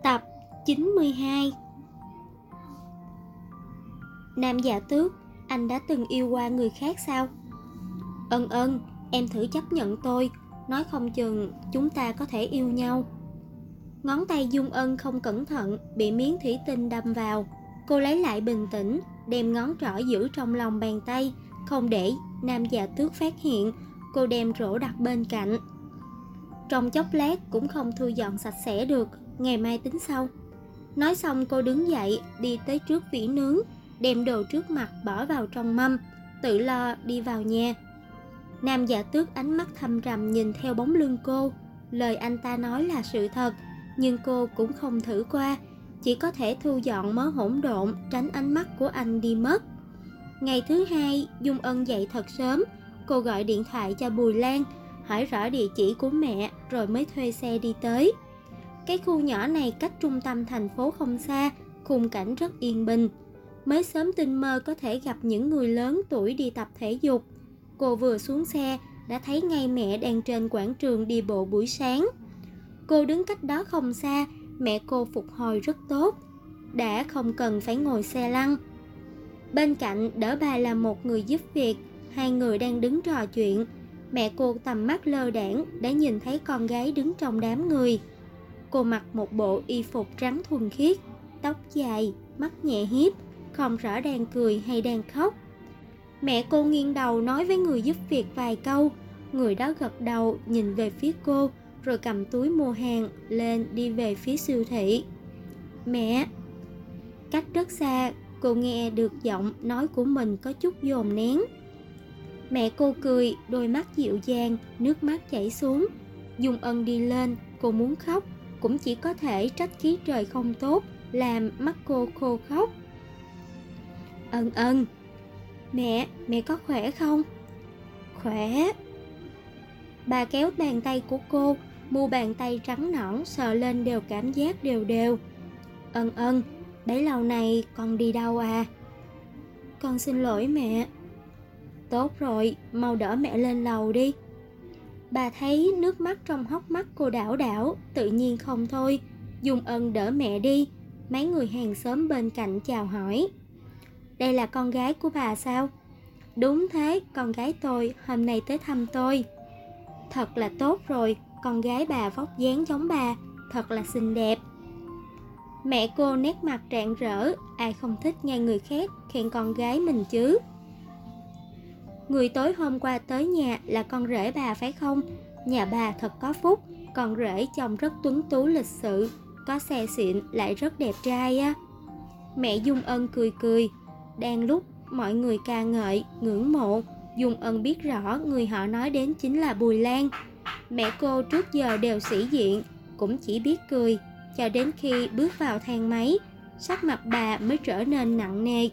Tập 92. Nam Dạ Tước, anh đã từng yêu qua người khác sao? Ân, em thử chấp nhận tôi, nói không chừng chúng ta có thể yêu nhau. Ngón tay Dung Ân không cẩn thận bị miếng thủy tinh đâm vào. Cô lấy lại bình tĩnh, đem ngón trỏ giữ trong lòng bàn tay, không để Nam Dạ Tước phát hiện. Cô đem rổ đặt bên cạnh. Trong chốc lát cũng không thu dọn sạch sẽ được, ngày mai tính sau. Nói xong cô đứng dậy, đi tới trước vỉ nướng, đem đồ trước mặt bỏ vào trong mâm, tự lo đi vào nhà. Nam Dạ Tước ánh mắt thâm trầm nhìn theo bóng lưng cô. Lời anh ta nói là sự thật, nhưng cô cũng không thử qua, chỉ có thể thu dọn mớ hỗn độn, tránh ánh mắt của anh đi mất. Ngày thứ hai, Dung Ân dậy thật sớm. Cô gọi điện thoại cho Bùi Lan, hỏi rõ địa chỉ của mẹ rồi mới thuê xe đi tới. Cái khu nhỏ này cách trung tâm thành phố không xa, khung cảnh rất yên bình. Mới sớm tinh mơ có thể gặp những người lớn tuổi đi tập thể dục. Cô vừa xuống xe đã thấy ngay mẹ đang trên quảng trường đi bộ buổi sáng. Cô đứng cách đó không xa, mẹ cô phục hồi rất tốt, đã không cần phải ngồi xe lăn. Bên cạnh đỡ bà là một người giúp việc, hai người đang đứng trò chuyện. Mẹ cô tầm mắt lơ đãng đã nhìn thấy con gái đứng trong đám người. Cô mặc một bộ y phục trắng thuần khiết, tóc dài, mắt nhẹ hiếp, không rõ đang cười hay đang khóc. Mẹ cô nghiêng đầu nói với người giúp việc vài câu. Người đó gật đầu nhìn về phía cô, rồi cầm túi mua hàng lên đi về phía siêu thị. Mẹ! Cách rất xa, cô nghe được giọng nói của mình có chút dồn nén. Mẹ cô cười, đôi mắt dịu dàng, nước mắt chảy xuống. Dung Ân đi lên, cô muốn khóc, cũng chỉ có thể trách khí trời không tốt, làm mắt cô khô khóc. Ân, mẹ có khỏe không? Khỏe. Bà kéo bàn tay của cô, mu bàn tay trắng nõn sờ lên đều cảm giác đều đều. Ân, bấy lâu nay con đi đâu à? Con xin lỗi mẹ. Tốt rồi, mau đỡ mẹ lên lầu đi. Bà thấy nước mắt trong hốc mắt cô đảo đảo, tự nhiên không thôi. Dung Ân đỡ mẹ đi. Mấy người hàng xóm bên cạnh chào hỏi. Đây là con gái của bà sao? Đúng thế, con gái tôi hôm nay tới thăm tôi. Thật là tốt rồi, con gái bà vóc dáng giống bà, thật là xinh đẹp. Mẹ cô nét mặt rạng rỡ, ai không thích nghe người khác khen con gái mình chứ. Người tối hôm qua tới nhà là con rể bà phải không? Nhà bà thật có phúc, con rể chồng rất tuấn tú lịch sự, có xe xịn lại rất đẹp trai á. Mẹ Dung Ân cười cười. Đang lúc mọi người ca ngợi, ngưỡng mộ, Dung Ân biết rõ người họ nói đến chính là Bùi Lan. Mẹ cô trước giờ đều sĩ diện, cũng chỉ biết cười, cho đến khi bước vào thang máy, sắc mặt bà mới trở nên nặng nề.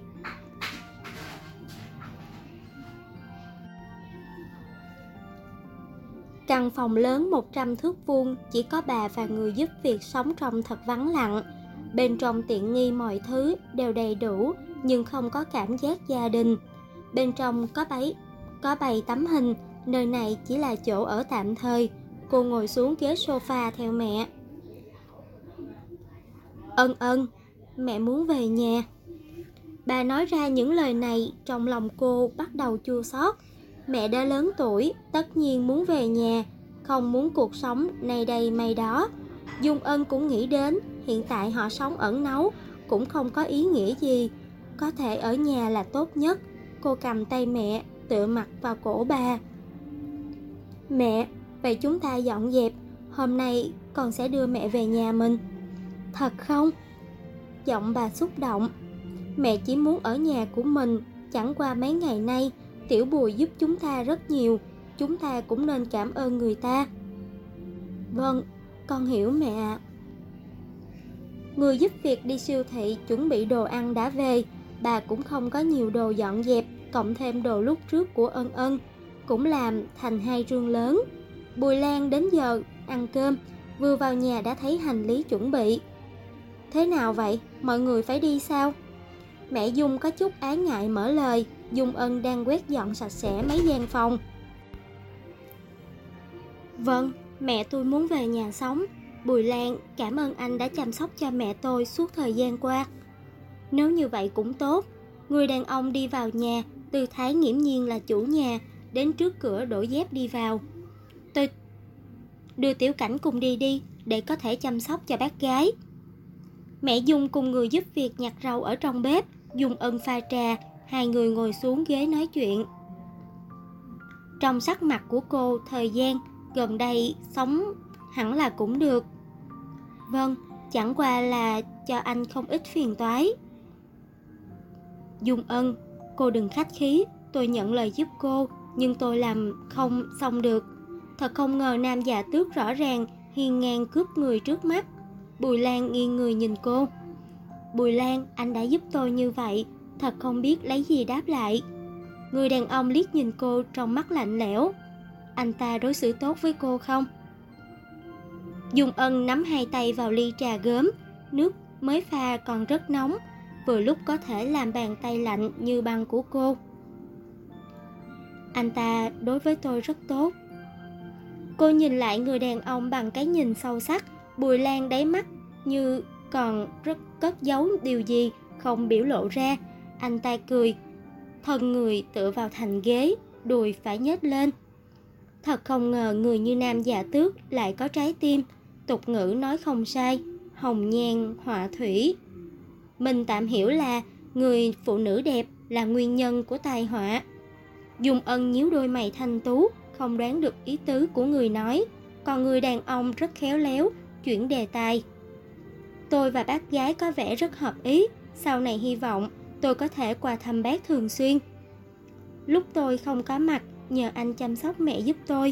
Căn phòng lớn 100 thước vuông, chỉ có bà và người giúp việc sống trong thật vắng lặng. Bên trong tiện nghi mọi thứ đều đầy đủ, nhưng không có cảm giác gia đình. Bên trong có bày tấm hình, nơi này chỉ là chỗ ở tạm thời. Cô ngồi xuống ghế sofa theo mẹ. Ân, mẹ muốn về nhà. Bà nói ra những lời này, trong lòng cô bắt đầu chua xót. Mẹ đã lớn tuổi, tất nhiên muốn về nhà, không muốn cuộc sống này đây mây đó. Dung Ân cũng nghĩ đến, hiện tại họ sống ẩn náu cũng không có ý nghĩa gì, có thể ở nhà là tốt nhất. Cô cầm tay mẹ, tựa mặt vào cổ bà. Mẹ, vậy chúng ta dọn dẹp, hôm nay con sẽ đưa mẹ về nhà mình. Thật không? Giọng bà xúc động. Mẹ chỉ muốn ở nhà của mình, chẳng qua mấy ngày nay Tiểu Bùi giúp chúng ta rất nhiều, chúng ta cũng nên cảm ơn người ta. Vâng, con hiểu mẹ ạ. Người giúp việc đi siêu thị chuẩn bị đồ ăn đã về. Bà cũng không có nhiều đồ dọn dẹp, cộng thêm đồ lúc trước của Ân, cũng làm thành hai rương lớn. Bùi Lan đến giờ ăn cơm, vừa vào nhà đã thấy hành lý chuẩn bị. Thế nào vậy, mọi người phải đi sao? Mẹ Dung có chút ái ngại mở lời. Dung Ân đang quét dọn sạch sẽ mấy gian phòng. Vâng, mẹ tôi muốn về nhà sống. Bùi Lan, cảm ơn anh đã chăm sóc cho mẹ tôi suốt thời gian qua. Nếu như vậy cũng tốt. Người đàn ông đi vào nhà, tư thái nghiễm nhiên là chủ nhà, đến trước cửa đổi dép đi vào. Tôi đưa Tiểu Cảnh cùng đi đi, để có thể chăm sóc cho bác gái. Mẹ Dung cùng người giúp việc nhặt rau ở trong bếp, Dung Ân pha trà, hai người ngồi xuống ghế nói chuyện. Trong sắc mặt của cô, thời gian gần đây sống hẳn là cũng được. Vâng, chẳng qua là cho anh không ít phiền toái. Dung Ân, cô đừng khách khí, tôi nhận lời giúp cô, nhưng tôi làm không xong được. Thật không ngờ nam già tước rõ ràng hiên ngang cướp người trước mắt. Bùi Lan nghiêng người nhìn cô. Bùi Lan, anh đã giúp tôi như vậy, thật không biết lấy gì đáp lại. Người đàn ông liếc nhìn cô trong mắt lạnh lẽo. Anh ta đối xử tốt với cô không? Dung Ân nắm hai tay vào ly trà gớm, nước mới pha còn rất nóng, vừa lúc có thể làm bàn tay lạnh như băng của cô. Anh ta đối với tôi rất tốt. Cô nhìn lại người đàn ông bằng cái nhìn sâu sắc. Bùi Lan đáy mắt như còn rất cất giấu điều gì không biểu lộ ra. Anh ta cười, thân người tựa vào thành ghế, đùi phải nhếch lên. Thật không ngờ người như nam già tước lại có trái tim. Tục ngữ nói không sai, hồng nhan họa thủy. Mình tạm hiểu là người phụ nữ đẹp là nguyên nhân của tai họa. Dung Ân nhíu đôi mày thanh tú, không đoán được ý tứ của người nói. Còn người đàn ông rất khéo léo, chuyển đề tài. Tôi và bác gái có vẻ rất hợp ý, sau này hy vọng tôi có thể qua thăm bác thường xuyên. Lúc tôi không có mặt, nhờ anh chăm sóc mẹ giúp tôi.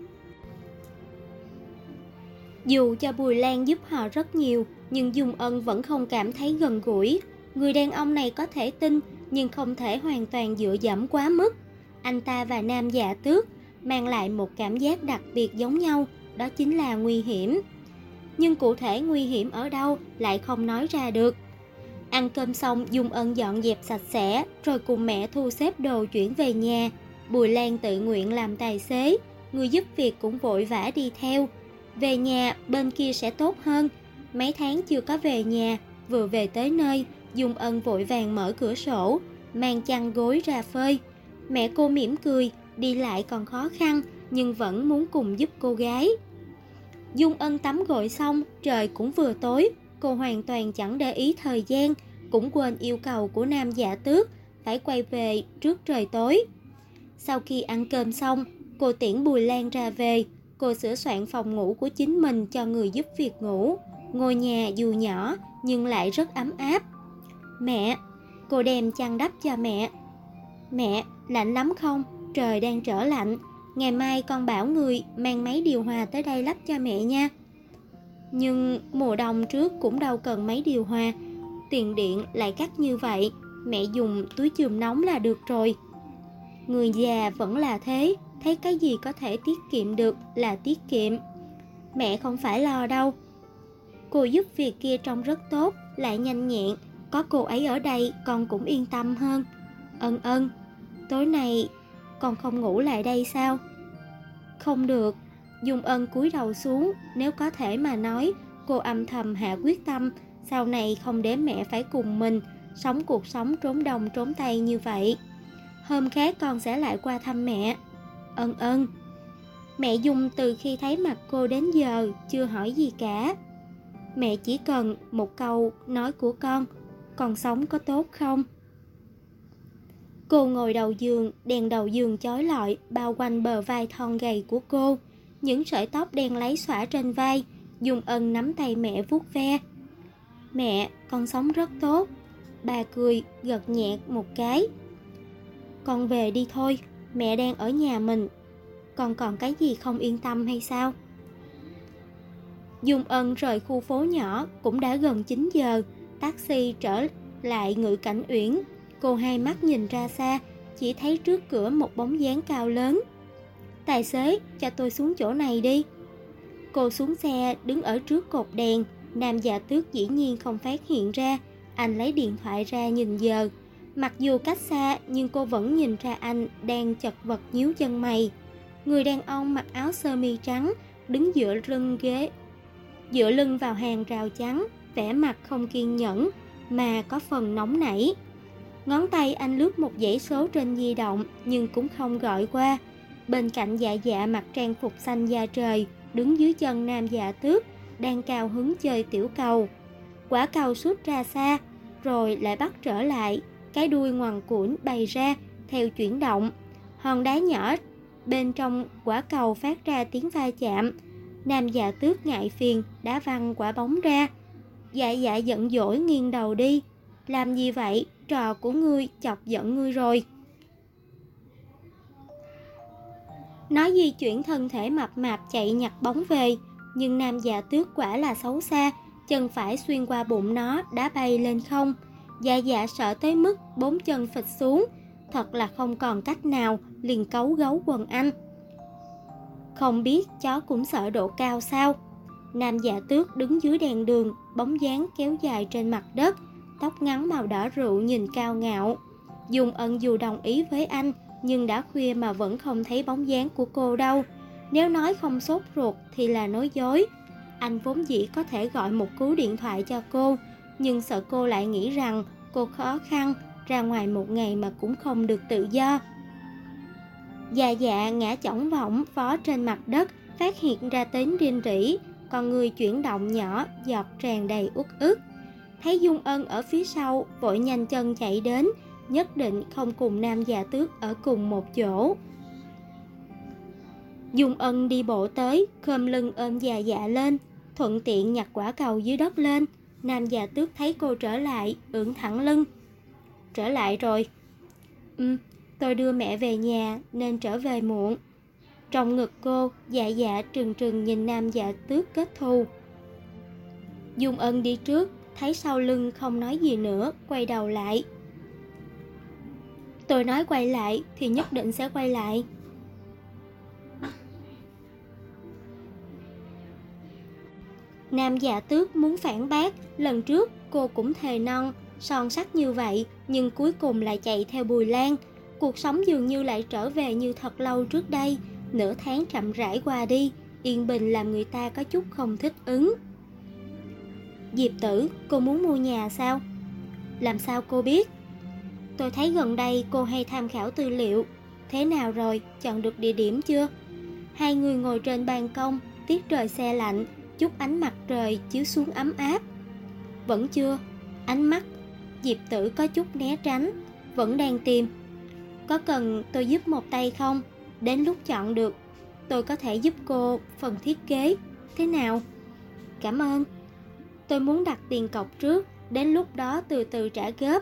Dù cho Bùi Lan giúp họ rất nhiều, nhưng Dung Ân vẫn không cảm thấy gần gũi. Người đàn ông này có thể tin, nhưng không thể hoàn toàn dựa dẫm quá mức. Anh ta và nam già tước mang lại một cảm giác đặc biệt giống nhau, đó chính là nguy hiểm. Nhưng cụ thể nguy hiểm ở đâu lại không nói ra được. Ăn cơm xong, Dung Ân dọn dẹp sạch sẽ, rồi cùng mẹ thu xếp đồ chuyển về nhà. Bùi Lan tự nguyện làm tài xế, người giúp việc cũng vội vã đi theo. Về nhà bên kia sẽ tốt hơn. Mấy tháng chưa có về nhà, vừa về tới nơi, Dung Ân vội vàng mở cửa sổ, mang chăn gối ra phơi. Mẹ cô mỉm cười, đi lại còn khó khăn, nhưng vẫn muốn cùng giúp cô gái. Dung Ân tắm gội xong, trời cũng vừa tối, cô hoàn toàn chẳng để ý thời gian, cũng quên yêu cầu của nam già tước, phải quay về trước trời tối. Sau khi ăn cơm xong, cô tiễn Bùi Lan ra về, cô sửa soạn phòng ngủ của chính mình cho người giúp việc ngủ. Ngôi nhà dù nhỏ, nhưng lại rất ấm áp. Mẹ, cô đem chăn đắp cho mẹ. Mẹ, lạnh lắm không? Trời đang trở lạnh. Ngày mai con bảo người mang máy điều hòa tới đây lắp cho mẹ nha. Nhưng mùa đông trước cũng đâu cần máy điều hòa. Tiền điện lại cắt như vậy, mẹ dùng túi chườm nóng là được rồi. Người già vẫn là thế, thấy cái gì có thể tiết kiệm được là tiết kiệm. Mẹ không phải lo đâu. Cô giúp việc kia trông rất tốt, lại nhanh nhẹn. Có cô ấy ở đây con cũng yên tâm hơn. Ân Ân, tối nay con không ngủ lại đây sao? Không được. Dung Ân cúi đầu xuống, nếu có thể mà nói, cô âm thầm hạ quyết tâm sau này không để mẹ phải cùng mình sống cuộc sống trốn đông trốn tây như vậy. Hôm khác con sẽ lại qua thăm mẹ. Ân Ân. Mẹ Dung từ khi thấy mặt cô đến giờ chưa hỏi gì cả. Mẹ chỉ cần một câu nói của con sống có tốt không? Cô ngồi đầu giường, đèn đầu giường chói lọi bao quanh bờ vai thon gầy của cô. Những sợi tóc đen láy xõa trên vai. Dung Ân nắm tay mẹ vuốt ve. Mẹ, con sống rất tốt. Bà cười, gật nhẹ một cái. Con về đi thôi, mẹ đang ở nhà mình. Con còn cái gì không yên tâm hay sao? Dung Ân rời khu phố nhỏ cũng đã gần 9 giờ. Taxi trở lại Ngự Cảnh Uyển. Cô hai mắt nhìn ra xa, chỉ thấy trước cửa một bóng dáng cao lớn. Tài xế, cho tôi xuống chỗ này đi. Cô xuống xe, đứng ở trước cột đèn. Nam già tước dĩ nhiên không phát hiện ra. Anh lấy điện thoại ra nhìn giờ. Mặc dù cách xa, nhưng cô vẫn nhìn ra anh đang chật vật nhíu chân mày. Người đàn ông mặc áo sơ mi trắng, đứng dựa lưng ghế. dựa lưng vào hàng rào chắn, vẻ mặt không kiên nhẫn mà có phần nóng nảy. Ngón tay anh lướt một dãy số trên di động nhưng cũng không gọi qua. Bên cạnh Dạ Dạ mặc trang phục xanh da trời, đứng dưới chân Nam Dạ Tước, đang cao hứng chơi tiểu cầu. Quả cầu sút ra xa, rồi lại bắt trở lại, cái đuôi ngoằn cuộn bay ra theo chuyển động. Hòn đá nhỏ bên trong quả cầu phát ra tiếng va chạm. Nam Dạ Tước ngại phiền đá văng quả bóng ra. Dạ Dạ giận dỗi nghiêng đầu đi. Làm gì vậy? Trò của ngươi chọc giận ngươi rồi. Nó di chuyển thân thể mập mạp chạy nhặt bóng về, nhưng Nam Dạ Tước quả là xấu xa, chân phải xuyên qua bụng nó đá bay lên không. Dạ Dạ sợ tới mức bốn chân phịch xuống, thật là không còn cách nào, liền cấu gấu quần anh. Không biết chó cũng sợ độ cao sao? Nam Dạ Tước đứng dưới đèn đường, bóng dáng kéo dài trên mặt đất, tóc ngắn màu đỏ rượu nhìn cao ngạo. Dung Ân dù đồng ý với anh, nhưng đã khuya mà vẫn không thấy bóng dáng của cô đâu. Nếu nói không sốt ruột thì là nói dối. Anh vốn dĩ có thể gọi một cú điện thoại cho cô, nhưng sợ cô lại nghĩ rằng cô khó khăn, ra ngoài một ngày mà cũng không được tự do. Dạ Dạ ngã chỏng võng vó trên mặt đất, phát hiện ra tiếng rên rỉ, con người chuyển động nhỏ, giọt tràn đầy uất ức. Thấy Dung Ân ở phía sau, vội nhanh chân chạy đến, nhất định không cùng Nam Dạ Tước ở cùng một chỗ. Dung Ân đi bộ tới, khom lưng ôm Dạ Dạ lên, thuận tiện nhặt quả cầu dưới đất lên. Nam Dạ Tước thấy cô trở lại, ưỡn thẳng lưng. Trở lại rồi. Tôi đưa mẹ về nhà nên trở về muộn. Trong ngực cô, Dạ Dạ trừng trừng nhìn Nam Dạ Tước kết thù. Dung Ân đi trước, thấy sau lưng không nói gì nữa, quay đầu lại. Tôi nói quay lại thì nhất định sẽ quay lại. Nam Dạ Tước muốn phản bác, lần trước cô cũng thề non, son sắt như vậy, nhưng cuối cùng lại chạy theo Bùi Lan. Cuộc sống dường như lại trở về như thật lâu trước đây, nửa tháng chậm rãi qua đi, yên bình làm người ta có chút không thích ứng. Diệp Tử, cô muốn mua nhà sao? Làm sao cô biết? Tôi thấy gần đây cô hay tham khảo tư liệu. Thế nào rồi, chọn được địa điểm chưa? Hai người ngồi trên ban công, tiết trời se lạnh, chút ánh mặt trời chiếu xuống ấm áp. Vẫn chưa. Ánh mắt Diệp Tử có chút né tránh. Vẫn đang tìm. Có cần tôi giúp một tay không? Đến lúc chọn được, tôi có thể giúp cô phần thiết kế. Thế nào? Cảm ơn. Tôi muốn đặt tiền cọc trước, đến lúc đó từ từ trả góp.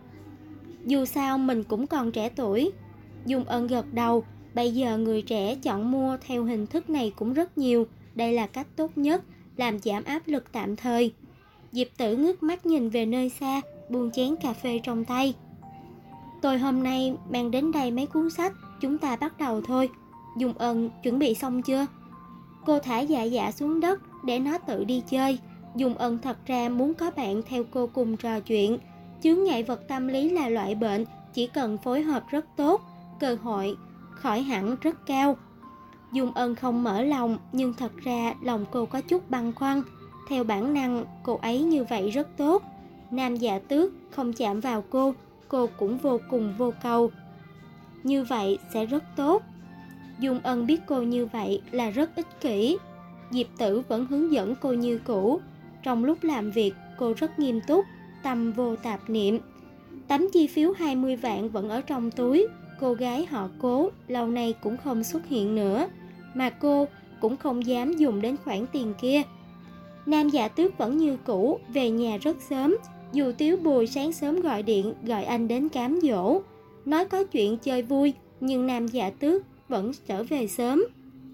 Dù sao mình cũng còn trẻ tuổi. Dung Ân gật đầu. Bây giờ người trẻ chọn mua theo hình thức này cũng rất nhiều. Đây là cách tốt nhất, làm giảm áp lực tạm thời. Diệp Tử ngước mắt nhìn về nơi xa, buông chén cà phê trong tay. Tôi hôm nay mang đến đây mấy cuốn sách, chúng ta bắt đầu thôi. Dung Ân chuẩn bị xong chưa? Cô thả Dạ Dạ xuống đất để nó tự đi chơi. Dung Ân thật ra muốn có bạn theo cô cùng trò chuyện. Chướng ngại vật tâm lý là loại bệnh, chỉ cần phối hợp rất tốt, cơ hội khỏi hẳn rất cao. Dung Ân không mở lòng, nhưng thật ra lòng cô có chút băn khoăn. Theo bản năng, cô ấy như vậy rất tốt. Nam Dạ Tước không chạm vào cô cũng vô cùng vô cầu. Như vậy sẽ rất tốt. Dung Ân biết cô như vậy là rất ích kỷ. Diệp Tử vẫn hướng dẫn cô như cũ. Trong lúc làm việc, cô rất nghiêm túc, tâm vô tạp niệm. Tấm chi phiếu 20 vạn vẫn ở trong túi. Cô gái họ Cố lâu nay cũng không xuất hiện nữa, mà cô cũng không dám dùng đến khoản tiền kia. Nam Dạ Tước vẫn như cũ, về nhà rất sớm. Dù Tiếu Bùi sáng sớm gọi điện gọi anh đến cám dỗ, nói có chuyện chơi vui, nhưng Nam Dạ Tước vẫn trở về sớm.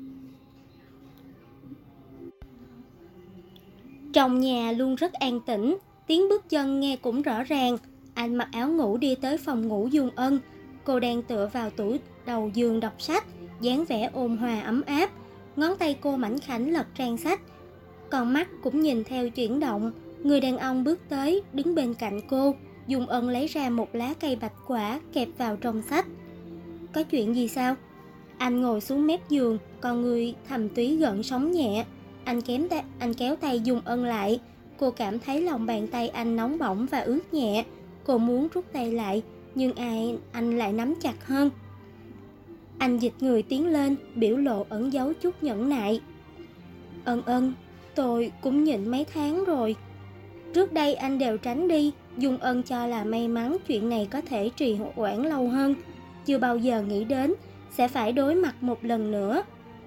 Trong nhà luôn rất an tĩnh, tiếng bước chân nghe cũng rõ ràng. Anh mặc áo ngủ đi tới phòng ngủ Dung Ân. Cô đang tựa vào tủ đầu giường đọc sách, dáng vẻ ôn hòa ấm áp. Ngón tay cô mảnh khảnh lật trang sách, con mắt cũng nhìn theo chuyển động. Người đàn ông bước tới, đứng bên cạnh cô. Dung Ân lấy ra một lá cây bạch quả kẹp vào trong sách. Có chuyện gì sao? Anh ngồi xuống mép giường, con người thầm túy gợn sóng nhẹ. Anh kéo tay Dung Ân lại. Cô cảm thấy lòng bàn tay anh nóng bỏng và ướt nhẹ. Cô muốn rút tay lại, nhưng anh lại nắm chặt hơn. Anh dịch người tiến lên, biểu lộ ẩn giấu chút nhẫn nại. Ân, tôi cũng nhịn mấy tháng rồi. Trước đây anh đều tránh đi. Dung Ân cho là may mắn chuyện này có thể trì hoãn lâu hơn. Chưa bao giờ nghĩ đến sẽ phải đối mặt một lần nữa.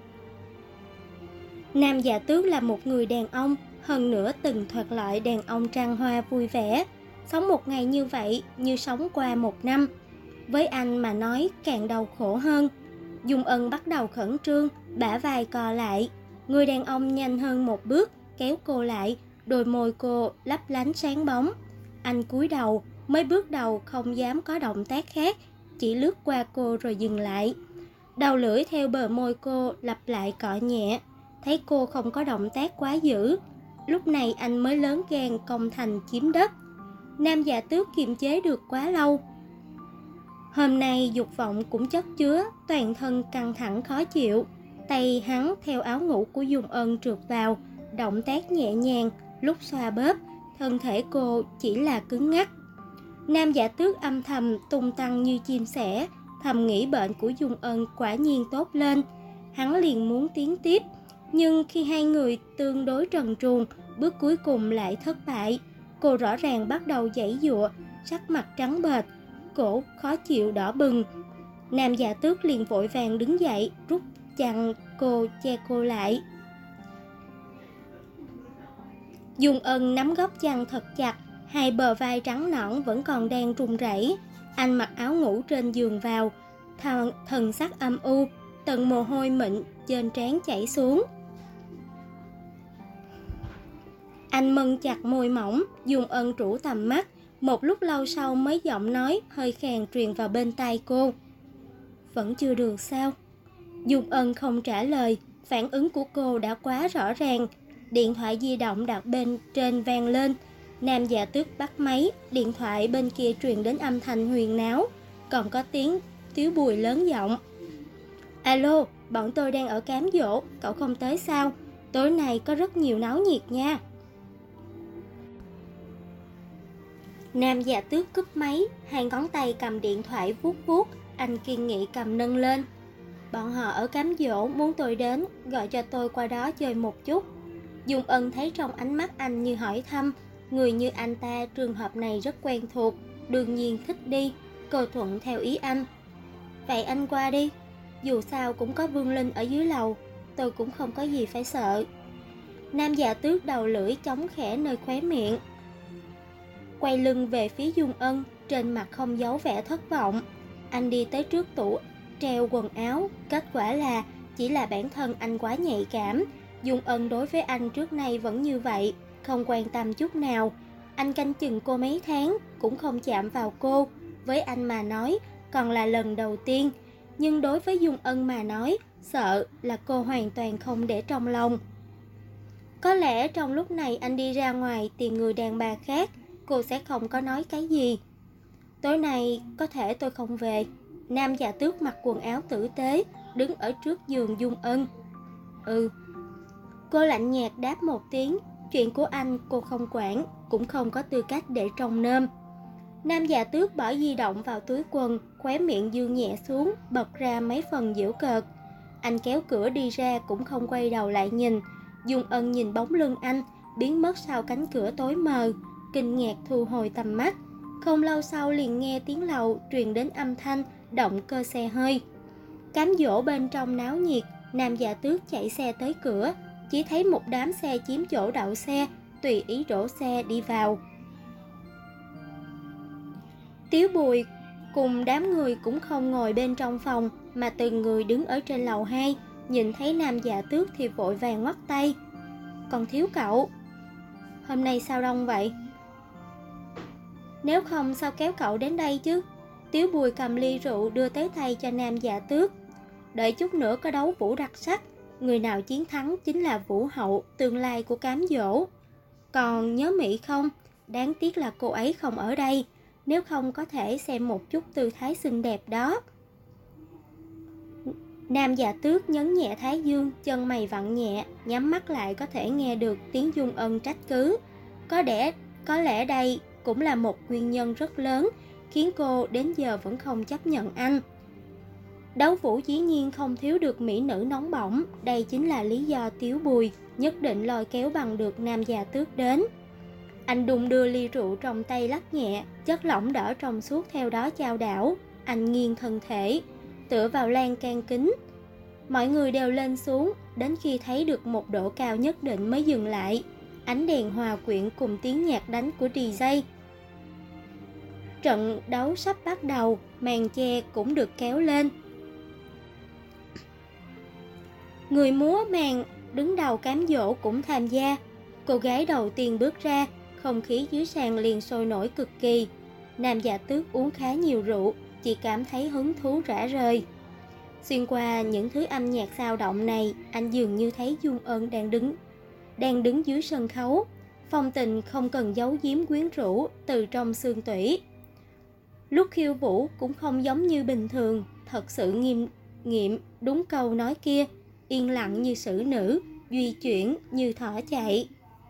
Nam Dạ Tước là một người đàn ông, hơn nữa từng thuật lại đàn ông trăng hoa vui vẻ. Sống một ngày như vậy như sống qua một năm. Với anh mà nói càng đau khổ hơn. Dung Ân bắt đầu khẩn trương, bả vai co lại. Người đàn ông nhanh hơn một bước, kéo cô lại, đôi môi cô lấp lánh sáng bóng. Anh cúi đầu, mấy bước đầu không dám có động tác khác, chỉ lướt qua cô rồi dừng lại. Đầu lưỡi theo bờ môi cô lặp lại cọ nhẹ. Thấy cô không có động tác quá dữ, lúc này anh mới lớn gan công thành chiếm đất. Nam Dạ Tước kiềm chế được quá lâu. Hôm nay dục vọng cũng chất chứa, toàn thân căng thẳng khó chịu. Tay hắn theo áo ngủ của Dung Ân trượt vào, động tác nhẹ nhàng, lúc xoa bóp, thân thể cô chỉ là cứng ngắc. Nam Dạ Tước âm thầm tung tăng như chim sẻ, thầm nghĩ bệnh của Dung Ân quả nhiên tốt lên. Hắn liền muốn tiến tiếp, nhưng khi hai người tương đối trần truồng, bước cuối cùng lại thất bại. Cô rõ ràng bắt đầu giãy giụa, sắc mặt trắng bệch, cổ khó chịu đỏ bừng. Nam Dạ Tước liền vội vàng đứng dậy, rút chăn cô, che cô lại. Dung Ân nắm góc chăn thật chặt, hai bờ vai trắng nõn vẫn còn đang run rẩy. Anh mặc áo ngủ trên giường vào, thần sắc âm u, tầng mồ hôi mịn trên trán chảy xuống. Anh mân chặt môi mỏng, Dung Ân rũ tầm mắt, một lúc lâu sau mới giọng nói hơi khàn truyền vào bên tai cô. Vẫn chưa được sao? Dung Ân không trả lời, phản ứng của cô đã quá rõ ràng. Điện thoại di động đặt bên trên vang lên. Nam Dạ Tước bắt máy, điện thoại bên kia truyền đến âm thanh huyền náo, còn có tiếng Tiếu Bùi lớn giọng. Alo, bọn tôi đang ở cám dỗ, cậu không tới sao? Tối nay có rất nhiều náo nhiệt nha. Nam Dạ Tước cúp máy, hai ngón tay cầm điện thoại vuốt vuốt, anh kiên nghị cầm nâng lên. Bọn họ ở cám dỗ muốn tôi đến, gọi cho tôi qua đó chơi một chút. Dung Ân thấy trong ánh mắt anh như hỏi thăm, người như anh ta trường hợp này rất quen thuộc, đương nhiên thích đi. Cô thuận theo ý anh. Vậy anh qua đi, dù sao cũng có Vương Linh ở dưới lầu, tôi cũng không có gì phải sợ. Nam Dạ Tước đầu lưỡi chống khẽ nơi khóe miệng, quay lưng về phía Dung Ân, trên mặt không giấu vẻ thất vọng. Anh đi tới trước tủ treo quần áo, kết quả là chỉ là bản thân anh quá nhạy cảm. Dung Ân đối với anh trước nay vẫn như vậy, không quan tâm chút nào. Anh canh chừng cô mấy tháng, cũng không chạm vào cô. Với anh mà nói, còn là lần đầu tiên. Nhưng đối với Dung Ân mà nói, sợ là cô hoàn toàn không để trong lòng. Có lẽ trong lúc này anh đi ra ngoài tìm người đàn bà khác, cô sẽ không có nói cái gì. Tối nay có thể tôi không về. Nam Dạ Tước mặc quần áo tử tế, đứng ở trước giường Dung Ân. Ừ. Cô lạnh nhạt đáp một tiếng, chuyện của anh cô không quản, cũng không có tư cách để trông nom. Nam Dạ Tước bỏ di động vào túi quần, khóe miệng dương nhẹ xuống, bật ra mấy phần giễu cợt. Anh kéo cửa đi ra cũng không quay đầu lại nhìn. Dung Ân nhìn bóng lưng anh, biến mất sau cánh cửa tối mờ, kinh ngạc thu hồi tầm mắt. Không lâu sau liền nghe tiếng lầu truyền đến âm thanh động cơ xe hơi. Cám dỗ bên trong náo nhiệt, Nam Dạ Tước chạy xe tới cửa, chỉ thấy một đám xe chiếm chỗ đậu xe, tùy ý đổ xe đi vào. Tiếu Bùi cùng đám người cũng không ngồi bên trong phòng, mà từng người đứng ở trên lầu 2, nhìn thấy Nam Dạ Tước thì vội vàng ngoắt tay. Còn thiếu cậu, hôm nay sao đông vậy? Nếu không sao kéo cậu đến đây chứ? Tiếu Bùi cầm ly rượu đưa tới tay cho Nam Dạ Tước. Đợi chút nữa có đấu vũ đặc sắc, người nào chiến thắng chính là vũ hậu tương lai của cám dỗ. Còn nhớ Mỹ không? Đáng tiếc là cô ấy không ở đây, nếu không có thể xem một chút tư thái xinh đẹp đó. Nam Dạ Tước nhấn nhẹ thái dương, chân mày vặn nhẹ, nhắm mắt lại có thể nghe được tiếng Dung Ân trách cứ. Có lẽ đây cũng là một nguyên nhân rất lớn khiến cô đến giờ vẫn không chấp nhận anh. Đấu vũ dĩ nhiên không thiếu được mỹ nữ nóng bỏng, đây chính là lý do Tiếu Bùi nhất định lôi kéo bằng được Nam Dạ Tước đến. Anh đung đưa ly rượu trong tay lắc nhẹ, chất lỏng đỏ trong suốt theo đó chao đảo. Anh nghiêng thân thể, tựa vào lan can kính. Mọi người đều lên xuống, đến khi thấy được một độ cao nhất định mới dừng lại. Ánh đèn hòa quyện cùng tiếng nhạc đánh của DJ. Trận đấu sắp bắt đầu, màn che cũng được kéo lên. Người múa màn đứng đầu cám dỗ cũng tham gia. Cô gái đầu tiên bước ra, không khí dưới sàn liền sôi nổi cực kỳ. Nam Dạ Tước uống khá nhiều rượu, chỉ cảm thấy hứng thú rã rời. Xuyên qua những thứ âm nhạc sao động này, anh dường như thấy Dung Ân đang đứng dưới sân khấu. Phong tình không cần giấu giếm quyến rũ từ trong xương tủy. Lúc khiêu vũ cũng không giống như bình thường, thật sự nghiêm nghiệm đúng câu nói kia, yên lặng như xử nữ, duy chuyển như thỏ chạy.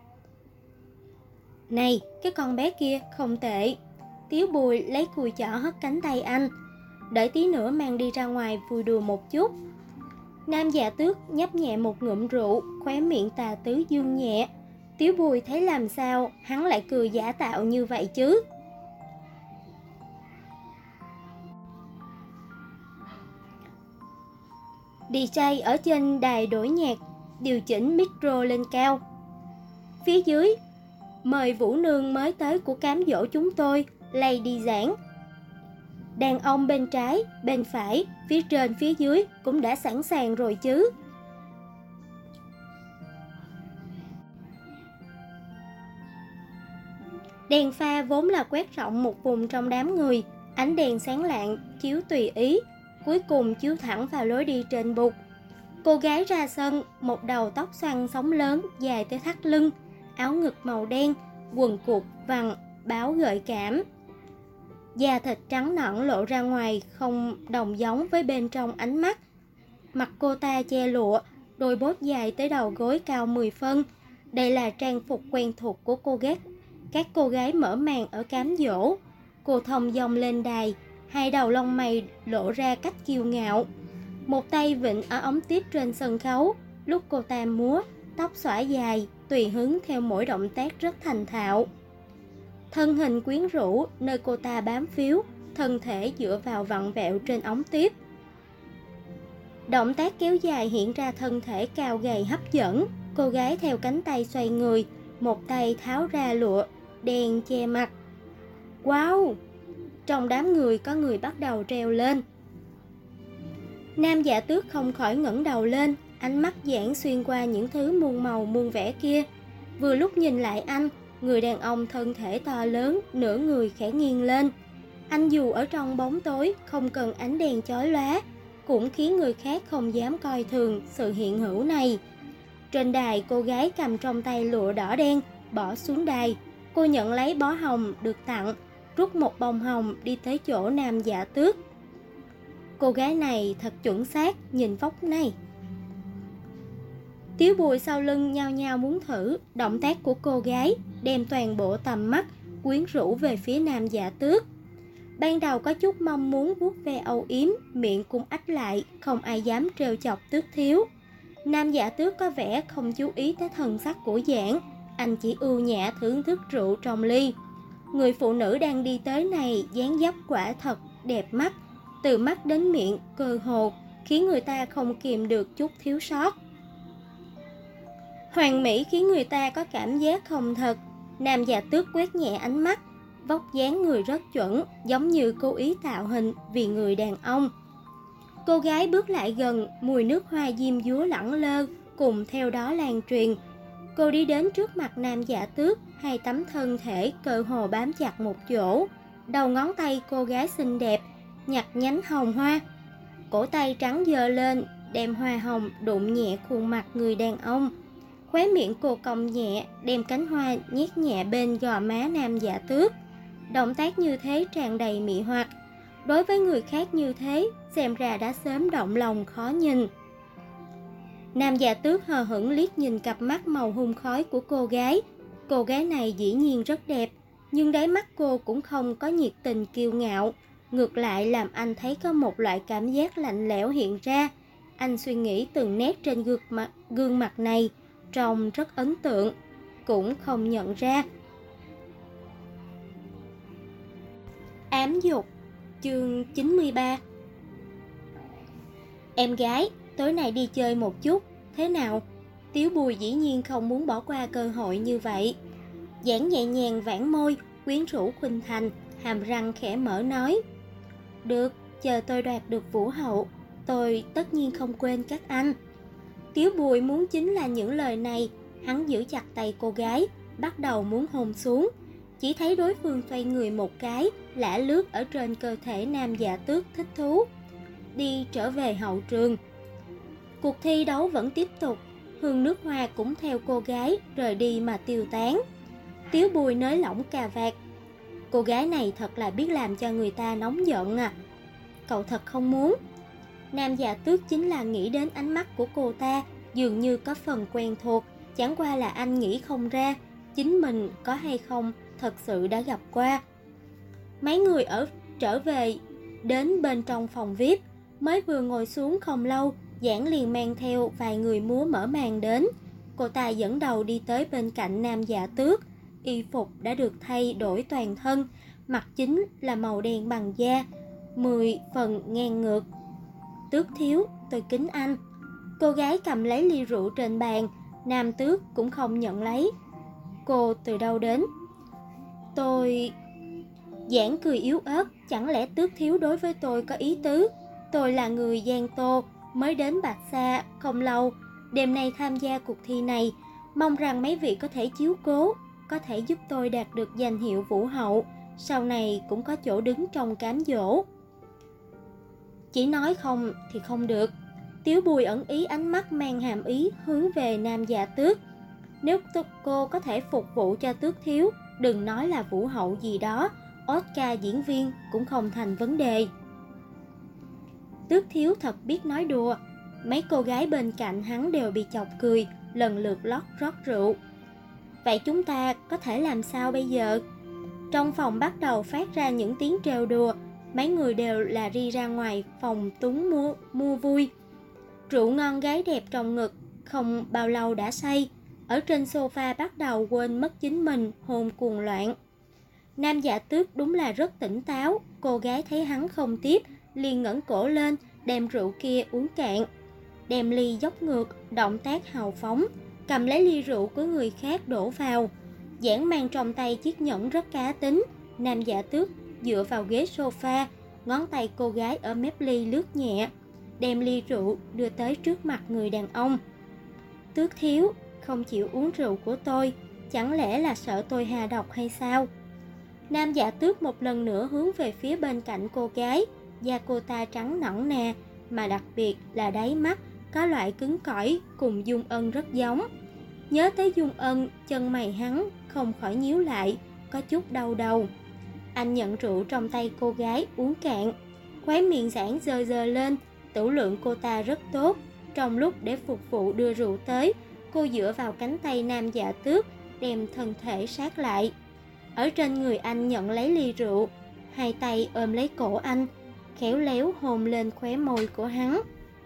Này, cái con bé kia không tệ. Tiếu Bùi lấy cùi chỏ hất cánh tay anh. Đợi tí nữa mang đi ra ngoài vui đùa một chút. Nam Dạ Tước nhấp nhẹ một ngụm rượu, khóe miệng tà tứ dương nhẹ. Tiếu Bùi thấy làm sao hắn lại cười giả tạo như vậy chứ. DJ ở trên đài đổi nhạc, điều chỉnh micro lên cao. Phía dưới, mời vũ nương mới tới của cám dỗ chúng tôi, Lady giảng. Đàn ông bên trái, bên phải, phía trên, phía dưới cũng đã sẵn sàng rồi chứ. Đèn pha vốn là quét rộng một vùng trong đám người, ánh đèn sáng lạng, chiếu tùy ý, cuối cùng chiếu thẳng vào lối đi trên bục. Cô gái ra sân, một đầu tóc xoăn sóng lớn, dài tới thắt lưng, áo ngực màu đen, quần cụt vằn, báo gợi cảm. Da thịt trắng nõn lộ ra ngoài không đồng giống với bên trong ánh mắt. Mặt cô ta che lụa, đôi bốt dài tới đầu gối cao 10 phân. Đây là trang phục quen thuộc của các cô gái mở màn ở cám dỗ. Cô thông dong lên đài, hai đầu lông mày lộ ra cách kiêu ngạo. Một tay vịn ở ống tiếp trên sân khấu. Lúc cô ta múa, tóc xõa dài, tùy hứng theo mỗi động tác rất thành thạo. Thân hình quyến rũ nơi cô ta bám phiếu, thân thể dựa vào vặn vẹo trên ống tiếp. Động tác kéo dài hiện ra thân thể cao gầy hấp dẫn. Cô gái theo cánh tay xoay người, một tay tháo ra lụa đen che mặt. Wow! Trong đám người có người bắt đầu treo lên. Nam Dạ Tước không khỏi ngẩng đầu lên, ánh mắt giãn xuyên qua những thứ muôn màu muôn vẻ kia. Vừa lúc nhìn lại anh, người đàn ông thân thể to lớn, nửa người khẽ nghiêng lên. Anh dù ở trong bóng tối, không cần ánh đèn chói lóa, cũng khiến người khác không dám coi thường sự hiện hữu này. Trên đài, cô gái cầm trong tay lụa đỏ đen, bỏ xuống đài. Cô nhận lấy bó hồng được tặng, rút một bông hồng đi tới chỗ Nam Dạ Tước. Cô gái này thật chuẩn xác, nhìn vóc này. Tiếu Bùi sau lưng nhao nhao muốn thử động tác của cô gái, đem toàn bộ tầm mắt quyến rũ về phía Nam Dạ Tước. Ban đầu có chút mong muốn vuốt ve âu yếm, miệng cũng ách lại, không ai dám trêu chọc Tước thiếu. Nam Dạ Tước có vẻ không chú ý tới thần sắc của Giảng, anh chỉ ưu nhã thưởng thức rượu trong ly. Người phụ nữ đang đi tới này dáng dấp quả thật đẹp mắt, từ mắt đến miệng cơ hồ khiến người ta không kìm được chút thiếu sót. Hoàn mỹ khiến người ta có cảm giác không thật. Nam Dạ Tước quét nhẹ ánh mắt, vóc dáng người rất chuẩn, giống như cố ý tạo hình vì người đàn ông. Cô gái bước lại gần, mùi nước hoa diêm dúa lẳng lơ, cùng theo đó lan truyền. Cô đi đến trước mặt Nam Dạ Tước, hai tấm thân thể cơ hồ bám chặt một chỗ. Đầu ngón tay cô gái xinh đẹp nhặt nhánh hồng hoa, cổ tay trắng giơ lên, đem hoa hồng đụng nhẹ khuôn mặt người đàn ông. Khóe miệng cô cong nhẹ, đem cánh hoa nhét nhẹ bên gò má Nam Dạ Tước. Động tác như thế tràn đầy mị hoặc. Đối với người khác như thế, xem ra đã sớm động lòng khó nhìn. Nam Dạ Tước hờ hững liếc nhìn cặp mắt màu hun khói của cô gái. Cô gái này dĩ nhiên rất đẹp, nhưng đáy mắt cô cũng không có nhiệt tình kiêu ngạo. Ngược lại làm anh thấy có một loại cảm giác lạnh lẽo hiện ra. Anh suy nghĩ từng nét trên gương mặt này, trông rất ấn tượng, cũng không nhận ra. Ám dục, chương 93. Em gái, tối nay đi chơi một chút, thế nào? Tiếu Bùi dĩ nhiên không muốn bỏ qua cơ hội như vậy. Giãn nhẹ nhàng vãn môi, quyến rũ khuynh thành, hàm răng khẽ mở nói. Được, chờ tôi đoạt được Vũ hậu, tôi tất nhiên không quên các anh. Tiếu Bùi muốn chính là những lời này. Hắn giữ chặt tay cô gái, bắt đầu muốn hôn xuống. Chỉ thấy đối phương xoay người một cái, lả lướt ở trên cơ thể Nam Dạ Tước thích thú. Đi trở về hậu trường. Cuộc thi đấu vẫn tiếp tục. Hương nước hoa cũng theo cô gái rời đi mà tiêu tán. Tiếu Bùi nới lỏng cà vạt. Cô gái này thật là biết làm cho người ta nóng giận à. Cậu thật không muốn. Nam Dạ Tước chính là nghĩ đến ánh mắt của cô ta, dường như có phần quen thuộc. Chẳng qua là anh nghĩ không ra chính mình có hay không thật sự đã gặp qua. Mấy người trở về đến bên trong phòng VIP. Mới vừa ngồi xuống không lâu, Giảng liền mang theo vài người múa mở màn đến. Cô ta dẫn đầu đi tới bên cạnh Nam Dạ Tước. Y phục đã được thay đổi toàn thân, mặt chính là màu đen bằng da, 10 phần ngang ngược. Tước thiếu, tôi kính anh. Cô gái cầm lấy ly rượu trên bàn. Nam Tước cũng không nhận lấy. Cô từ đâu đến? Tôi... Giảng cười yếu ớt. Chẳng lẽ Tước thiếu đối với tôi có ý tứ? Tôi là người Giang Tô, mới đến Bạch Sa không lâu. Đêm nay tham gia cuộc thi này, mong rằng mấy vị có thể chiếu cố, có thể giúp tôi đạt được danh hiệu Vũ hậu, sau này cũng có chỗ đứng trong cám dỗ. Chỉ nói không thì không được. Tiếu Bùi ẩn ý ánh mắt mang hàm ý hướng về Nam Dạ Tước. Nếu cô có thể phục vụ cho Tước thiếu, đừng nói là Vũ hậu gì đó, Oscar diễn viên cũng không thành vấn đề. Tước thiếu thật biết nói đùa. Mấy cô gái bên cạnh hắn đều bị chọc cười, lần lượt rót rượu. Vậy chúng ta có thể làm sao bây giờ? Trong phòng bắt đầu phát ra những tiếng trêu đùa. Mấy người đều là đi ra ngoài phòng túng mua vui. Rượu ngon gái đẹp trong ngực, không bao lâu đã say. Ở trên sofa bắt đầu quên mất chính mình, hồn cuồng loạn. Nam Dạ Tước đúng là rất tỉnh táo. Cô gái thấy hắn không tiếp, liền ngẩng cổ lên, đem rượu kia uống cạn. Đem ly dốc ngược, động tác hào phóng, cầm lấy ly rượu của người khác đổ vào. Giảng mang trong tay chiếc nhẫn rất cá tính. Nam Dạ Tước dựa vào ghế sofa, ngón tay cô gái ở mép ly lướt nhẹ, đem ly rượu đưa tới trước mặt người đàn ông. Tước thiếu, không chịu uống rượu của tôi, chẳng lẽ là sợ tôi hạ độc hay sao? Nam Dạ Tước một lần nữa hướng về phía bên cạnh cô gái. Da cô ta trắng nõn nà, mà đặc biệt là đáy mắt có loại cứng cỏi, cùng Dung Ân rất giống. Nhớ tới Dung Ân, chân mày hắn không khỏi nhíu lại, có chút đau đầu. Anh nhận rượu trong tay cô gái uống cạn, khóe miệng Giãn dơ lên. Tửu lượng cô ta rất tốt. Trong lúc để phục vụ đưa rượu tới, cô dựa vào cánh tay Nam Dạ Tước, đem thân thể sát lại. Ở trên người anh nhận lấy ly rượu, hai tay ôm lấy cổ anh, khéo léo hôn lên khóe môi của hắn.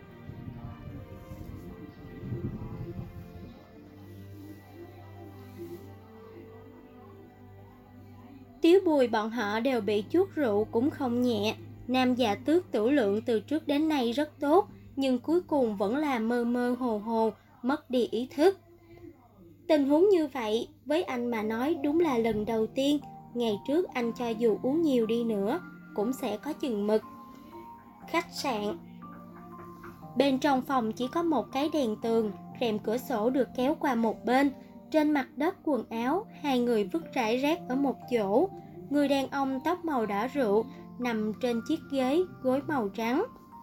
Tiếu Bùi bọn họ đều bị chuốt rượu cũng không nhẹ. Nam Dạ Tước tửu lượng từ trước đến nay rất tốt, nhưng cuối cùng vẫn là mơ mơ hồ hồ, mất đi ý thức. Tình huống như vậy với anh mà nói đúng là lần đầu tiên. Ngày trước anh cho dù uống nhiều đi nữa cũng sẽ có chừng mực. Khách sạn. Bên trong phòng chỉ có một cái đèn tường, rèm cửa sổ được kéo qua một bên. Trên mặt đất quần áo, hai người vứt rải rác ở một chỗ. Người đàn ông tóc màu đỏ rượu nằm trên chiếc ghế, gối màu trắng.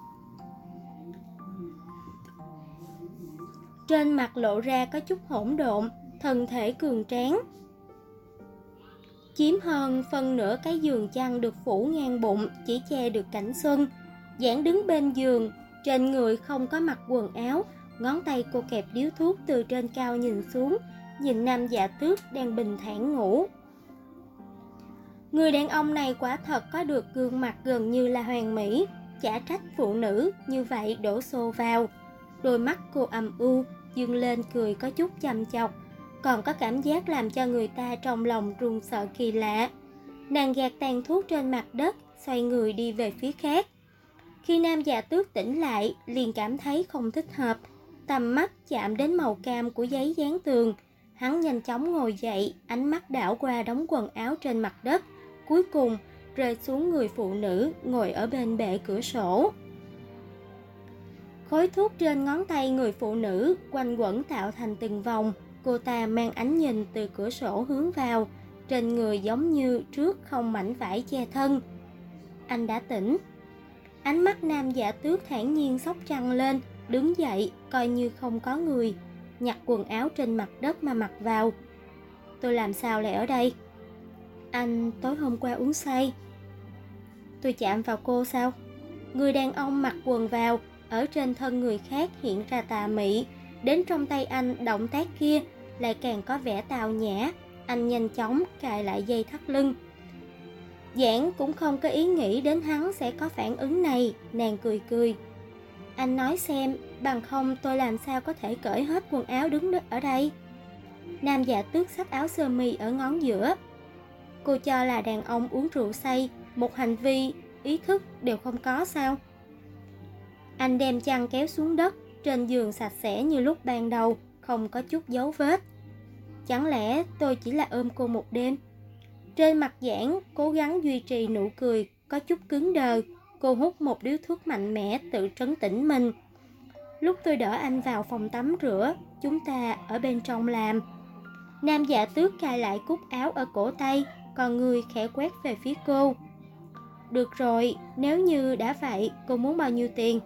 Trên mặt lộ ra có chút hỗn độn, thân thể cường tráng. Chiếm hơn phân nửa cái giường chăn được phủ ngang bụng, chỉ che được cảnh xuân. Giảng đứng bên giường, trên người không có mặc quần áo, ngón tay cô kẹp điếu thuốc từ trên cao nhìn xuống, nhìn Nam Dạ Tước đang bình thản ngủ. Người đàn ông này quả thật có được gương mặt gần như là hoàn mỹ, chả trách phụ nữ như vậy đổ xô vào. Đôi mắt cô âm u, dương lên cười có chút chăm chọc, còn có cảm giác làm cho người ta trong lòng run sợ kỳ lạ. Nàng gạt tàn thuốc trên mặt đất, xoay người đi về phía khác. Khi Nam Dạ Tước tỉnh lại, liền cảm thấy không thích hợp. Tầm mắt chạm đến màu cam của giấy dán tường. Hắn nhanh chóng ngồi dậy, ánh mắt đảo qua đống quần áo trên mặt đất, cuối cùng rơi xuống người phụ nữ ngồi ở bên bệ cửa sổ. Khói thuốc trên ngón tay người phụ nữ quanh quẩn tạo thành từng vòng. Cô ta mang ánh nhìn từ cửa sổ hướng vào, trên người giống như trước không mảnh vải che thân. Anh đã tỉnh. Ánh mắt Nam Dạ Tước thản nhiên xốc chăn lên, đứng dậy coi như không có người, nhặt quần áo trên mặt đất mà mặc vào. Tôi làm sao lại ở đây? Anh tối hôm qua uống say. Tôi chạm vào cô sao? Người đàn ông mặc quần vào, ở trên thân người khác hiện ra tà mị. Đến trong tay anh, động tác kia lại càng có vẻ tào nhã. Anh nhanh chóng cài lại dây thắt lưng. Giảng cũng không có ý nghĩ đến hắn sẽ có phản ứng này. Nàng cười cười. Anh nói xem, bằng không tôi làm sao có thể cởi hết quần áo đứng ở đây. Nam Dạ Tước xách áo sơ mi ở ngón giữa. Cô cho là đàn ông uống rượu say, một hành vi, ý thức đều không có sao? Anh đem chăn kéo xuống đất, trên giường sạch sẽ như lúc ban đầu, không có chút dấu vết. Chẳng lẽ tôi chỉ là ôm cô một đêm? Trên mặt Giảng cố gắng duy trì nụ cười, có chút cứng đờ. Cô hút một điếu thuốc mạnh mẽ tự trấn tĩnh mình. Lúc tôi đỡ anh vào phòng tắm rửa, chúng ta ở bên trong làm. Nam Dạ Tước cài lại cúc áo ở cổ tay, còn người khẽ quét về phía cô. Được rồi, nếu như đã vậy, cô muốn bao nhiêu tiền?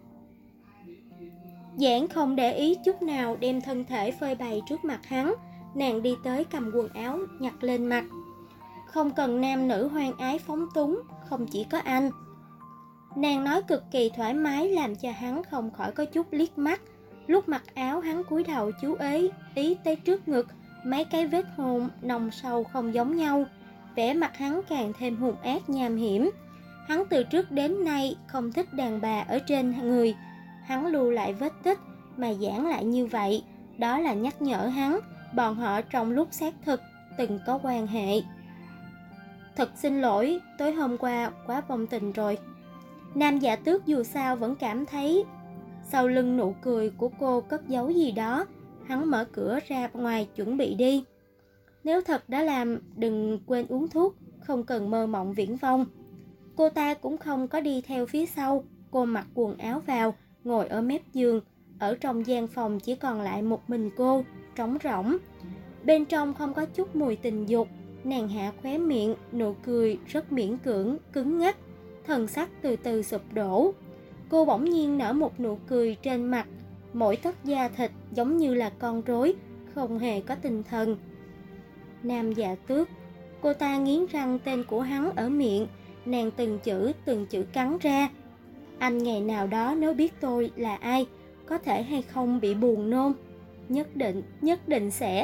Giảng không để ý chút nào, đem thân thể phơi bày trước mặt hắn. Nàng đi tới cầm quần áo, nhặt lên mặc. Không cần nam nữ hoan ái phóng túng, không chỉ có anh. Nàng nói cực kỳ thoải mái, làm cho hắn không khỏi có chút liếc mắt. Lúc mặc áo, hắn cúi đầu chú ý tới trước ngực, mấy cái vết hôn nồng sâu không giống nhau. Vẻ mặt hắn càng thêm hung ác nham hiểm. Hắn từ trước đến nay không thích đàn bà ở trên người. Hắn lưu lại vết tích mà Giảng lại như vậy. Đó là nhắc nhở hắn, bọn họ trong lúc xác thực từng có quan hệ. Thật xin lỗi, tối hôm qua quá vong tình rồi. Nam Dạ Tước dù sao vẫn cảm thấy sau lưng nụ cười của cô cất giấu gì đó. Hắn mở cửa ra ngoài chuẩn bị đi. Nếu thật đã làm, đừng quên uống thuốc, không cần mơ mộng viễn vông. Cô ta cũng không có đi theo phía sau. Cô mặc quần áo vào, ngồi ở mép giường. Ở trong gian phòng chỉ còn lại một mình cô, trống rỗng. Bên trong không có chút mùi tình dục. Nàng hạ khóe miệng, nụ cười rất miễn cưỡng, cứng ngắc. Thần sắc từ từ sụp đổ. Cô bỗng nhiên nở một nụ cười trên mặt. Mỗi tấc da thịt giống như là con rối, không hề có tinh thần. Nam Dạ Tước. Cô ta nghiến răng tên của hắn ở miệng. Nàng từng chữ cắn ra. Anh ngày nào đó nếu biết tôi là ai, có thể hay không bị buồn nôn? Nhất định sẽ.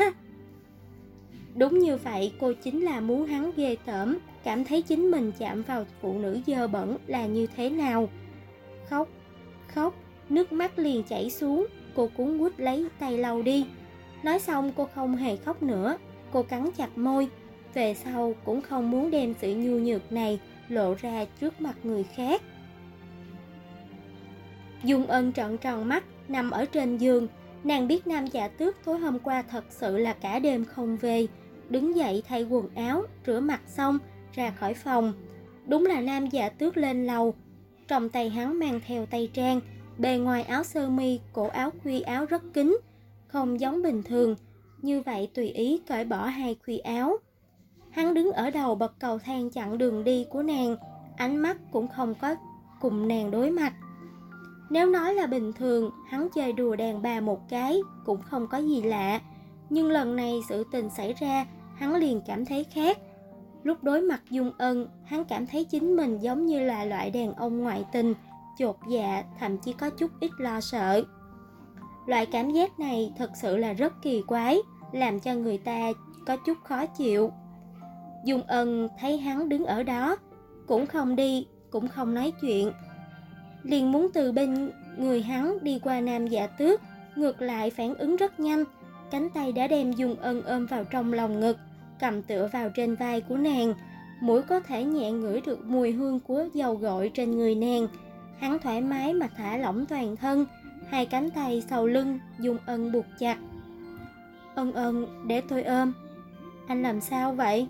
Đúng như vậy, cô chính là muốn hắn ghê tởm, cảm thấy chính mình chạm vào phụ nữ dơ bẩn là như thế nào. Khóc, nước mắt liền chảy xuống. Cô cuốn quýt lấy tay lau đi. Nói xong cô không hề khóc nữa. Cô cắn chặt môi. Về sau cũng không muốn đem sự nhu nhược này lộ ra trước mặt người khác. Dung Ân trợn tròn mắt, nằm ở trên giường. Nàng biết Nam Dạ Tước tối hôm qua thật sự là cả đêm không về. Đứng dậy thay quần áo, rửa mặt xong, ra khỏi phòng. Đúng là Nam Dạ Tước lên lầu. Trong tay hắn mang theo tay trang. Bề ngoài áo sơ mi, cổ áo khuy áo rất kín, không giống bình thường. Như vậy tùy ý cởi bỏ hai khuy áo. Hắn đứng ở đầu bậc cầu thang chặn đường đi của nàng. Ánh mắt cũng không có cùng nàng đối mặt. Nếu nói là bình thường, hắn chơi đùa đàn bà một cái cũng không có gì lạ. Nhưng lần này sự tình xảy ra, hắn liền cảm thấy khác. Lúc đối mặt Dung Ân, hắn cảm thấy chính mình giống như là loại đàn ông ngoại tình, chột dạ, thậm chí có chút ít lo sợ. Loại cảm giác này thật sự là rất kỳ quái, làm cho người ta có chút khó chịu. Dung Ân thấy hắn đứng ở đó, cũng không đi, cũng không nói chuyện, liền muốn từ bên người hắn đi qua Nam Dạ Tước, ngược lại phản ứng rất nhanh, cánh tay đã đem Dung Ân ôm vào trong lòng ngực, cầm tựa vào trên vai của nàng, mũi có thể nhẹ ngửi được mùi hương của dầu gội trên người nàng. Hắn thoải mái mà thả lỏng toàn thân, hai cánh tay sau lưng Dung Ân buộc chặt. Ân Ân, để tôi ôm. Anh làm sao vậy?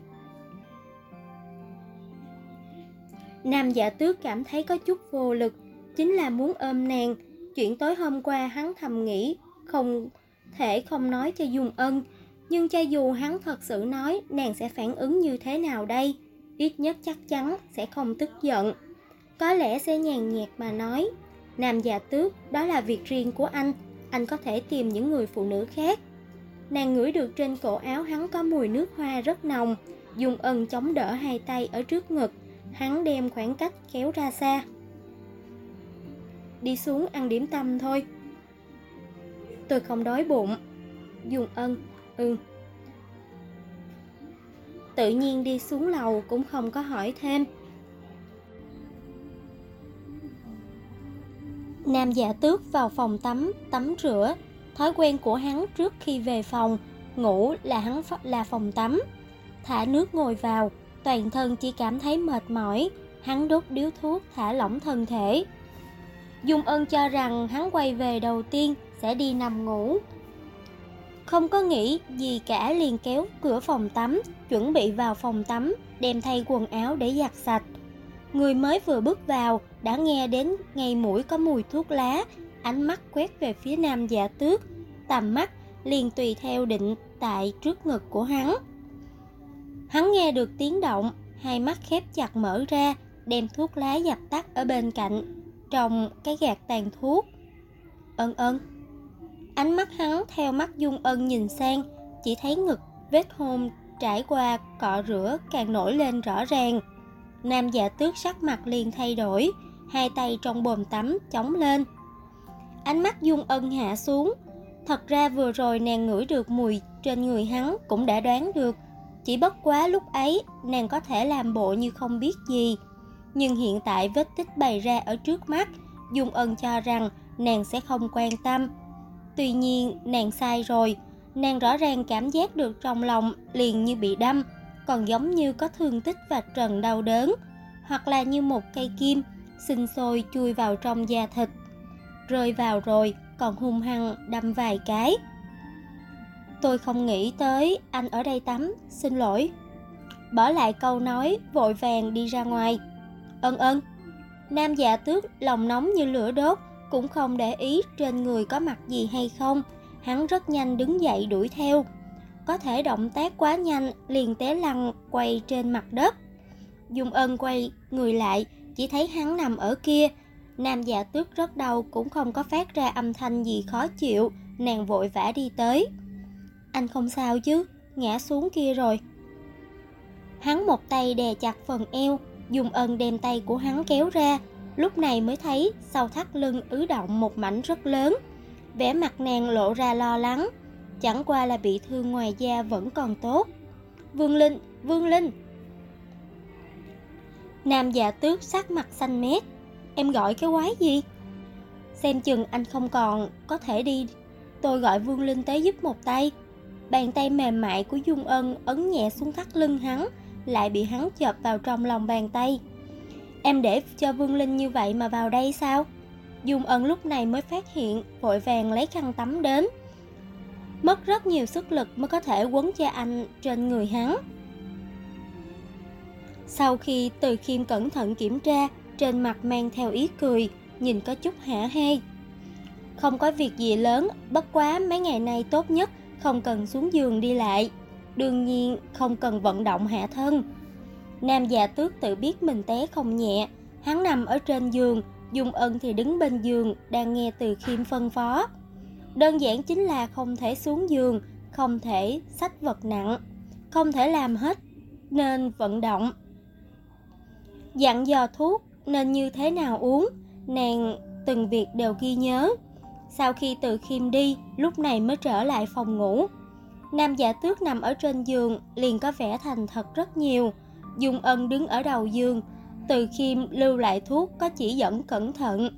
Nam Dạ Tước cảm thấy có chút vô lực, chính là muốn ôm nàng. Chuyện tối hôm qua hắn thầm nghĩ không thể không nói cho Dung Ân, nhưng cho dù hắn thật sự nói, nàng sẽ phản ứng như thế nào đây? Ít nhất chắc chắn sẽ không tức giận, có lẽ sẽ nhàn nhạt mà nói: Nam Dạ Tước, đó là việc riêng của anh có thể tìm những người phụ nữ khác. Nàng ngửi được trên cổ áo hắn có mùi nước hoa rất nồng. Dung Ân chống đỡ hai tay ở trước ngực, hắn đem khoảng cách kéo ra xa. Đi xuống ăn điểm tâm thôi. Tôi không đói bụng. Dung Ân: Tự nhiên đi xuống lầu cũng không có hỏi thêm. Nam Dạ Tước vào phòng tắm rửa. Thói quen của hắn trước khi về phòng ngủ là phòng tắm. Thả nước ngồi vào, toàn thân chỉ cảm thấy mệt mỏi. Hắn đốt điếu thuốc thả lỏng thân thể. Dung Ân cho rằng hắn quay về đầu tiên sẽ đi nằm ngủ, không có nghĩ gì cả, liền kéo cửa phòng tắm, chuẩn bị vào phòng tắm, đem thay quần áo để giặt sạch. Người mới vừa bước vào đã nghe đến ngay mũi có mùi thuốc lá, ánh mắt quét về phía Nam Dạ Tước, tầm mắt liền tùy theo định tại trước ngực của hắn. Hắn nghe được tiếng động, hai mắt khép chặt mở ra, đem thuốc lá dập tắt ở bên cạnh trong cái gạt tàn thuốc. Ân. Ánh mắt hắn theo mắt Dung Ân nhìn sang, chỉ thấy ngực vết hôn trải qua cọ rửa càng nổi lên rõ ràng. Nam Dạ Tước sắc mặt liền thay đổi, hai tay trong bồn tắm chống lên. Ánh mắt Dung Ân hạ xuống. Thật ra vừa rồi nàng ngửi được mùi trên người hắn cũng đã đoán được, chỉ bất quá lúc ấy nàng có thể làm bộ như không biết gì. Nhưng hiện tại vết tích bày ra ở trước mắt, Dung Ân cho rằng nàng sẽ không quan tâm. Tuy nhiên nàng sai rồi, nàng rõ ràng cảm giác được trong lòng liền như bị đâm, còn giống như có thương tích vạch trần đau đớn, hoặc là như một cây kim sinh sôi chui vào trong da thịt, rơi vào rồi còn hung hăng đâm vài cái. Tôi không nghĩ tới anh ở đây tắm, xin lỗi. Bỏ lại câu nói, vội vàng đi ra ngoài. Ân. Nam Dạ Tước lòng nóng như lửa đốt, cũng không để ý trên người có mặt gì hay không. Hắn rất nhanh đứng dậy đuổi theo, có thể động tác quá nhanh liền té lăn quay trên mặt đất. Dung Ân quay người lại, chỉ thấy hắn nằm ở kia. Nam Dạ Tước rất đau, cũng không có phát ra âm thanh gì khó chịu. Nàng vội vã đi tới. Anh không sao chứ? Ngã xuống kia rồi. Hắn một tay đè chặt phần eo, Dung Ân đem tay của hắn kéo ra, lúc này mới thấy sau thắt lưng ứ động một mảnh rất lớn. Vẻ mặt nàng lộ ra lo lắng, chẳng qua là bị thương ngoài da vẫn còn tốt. Vương Linh. Nam Dạ Tước sắc mặt xanh mét. Em gọi cái quái gì? Xem chừng anh không còn có thể đi, tôi gọi Vương Linh tới giúp một tay. Bàn tay mềm mại của Dung Ân ấn nhẹ xuống thắt lưng hắn, lại bị hắn chộp vào trong lòng bàn tay. Em để cho Vương Linh như vậy mà vào đây sao? Dung Ân lúc này mới phát hiện, vội vàng lấy khăn tắm đến. Mất rất nhiều sức lực mới có thể quấn cho anh trên người hắn. Sau khi Từ Khiêm cẩn thận kiểm tra, trên mặt mang theo ý cười, nhìn có chút hả hê. Không có việc gì lớn, bất quá mấy ngày nay tốt nhất không cần xuống giường đi lại, đương nhiên không cần vận động hạ thân. Nam Dạ Tước tự biết mình té không nhẹ, hắn nằm ở trên giường, Dung Ân thì đứng bên giường đang nghe Từ Khiêm phân phó. Đơn giản chính là không thể xuống giường, không thể xách vật nặng, không thể làm hết nên vận động. Dặn dò thuốc nên như thế nào uống, nàng từng việc đều ghi nhớ. Sau khi Từ Khiêm đi, lúc này mới trở lại phòng ngủ. Nam Dạ Tước nằm ở trên giường liền có vẻ thành thật rất nhiều. Dung Ân đứng ở đầu giường, Từ Khiêm lưu lại thuốc có chỉ dẫn cẩn thận.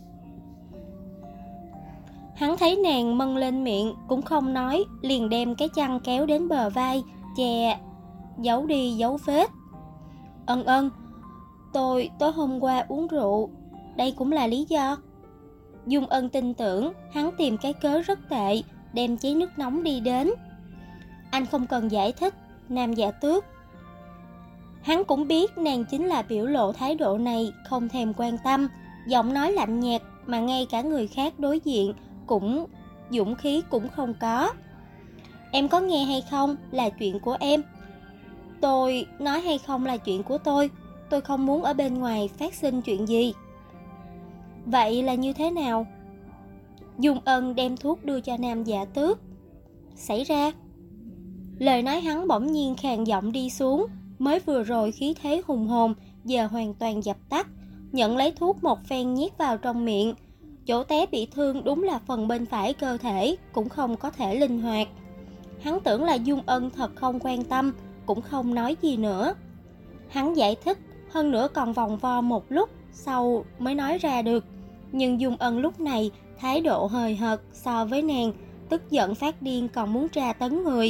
Hắn thấy nàng mân lên miệng cũng không nói, liền đem cái chăn kéo đến bờ vai, che giấu đi dấu vết. Ân, tôi tối hôm qua uống rượu, đây cũng là lý do. Dung Ân tin tưởng hắn tìm cái cớ rất tệ, đem chén nước nóng đi đến. Anh không cần giải thích, Nam Dạ Tước. Hắn cũng biết nàng chính là biểu lộ thái độ này, không thèm quan tâm, giọng nói lạnh nhạt mà ngay cả người khác đối diện cũng dũng khí cũng không có. Em có nghe hay không là chuyện của em. Tôi nói hay không là chuyện của tôi không muốn ở bên ngoài phát sinh chuyện gì. Vậy là như thế nào? Dung Ân đem thuốc đưa cho Nam Dạ Tước. Xảy ra. Lời nói hắn bỗng nhiên khàn giọng đi xuống, mới vừa rồi khí thế hùng hồn, giờ hoàn toàn dập tắt. Nhận lấy thuốc một phen nhét vào trong miệng. Chỗ té bị thương đúng là phần bên phải cơ thể, cũng không có thể linh hoạt. Hắn tưởng là Dung Ân thật không quan tâm, cũng không nói gì nữa. Hắn giải thích, hơn nữa còn vòng vo một lúc, sau mới nói ra được. Nhưng Dung Ân lúc này thái độ hời hợt so với nàng, tức giận phát điên còn muốn tra tấn người.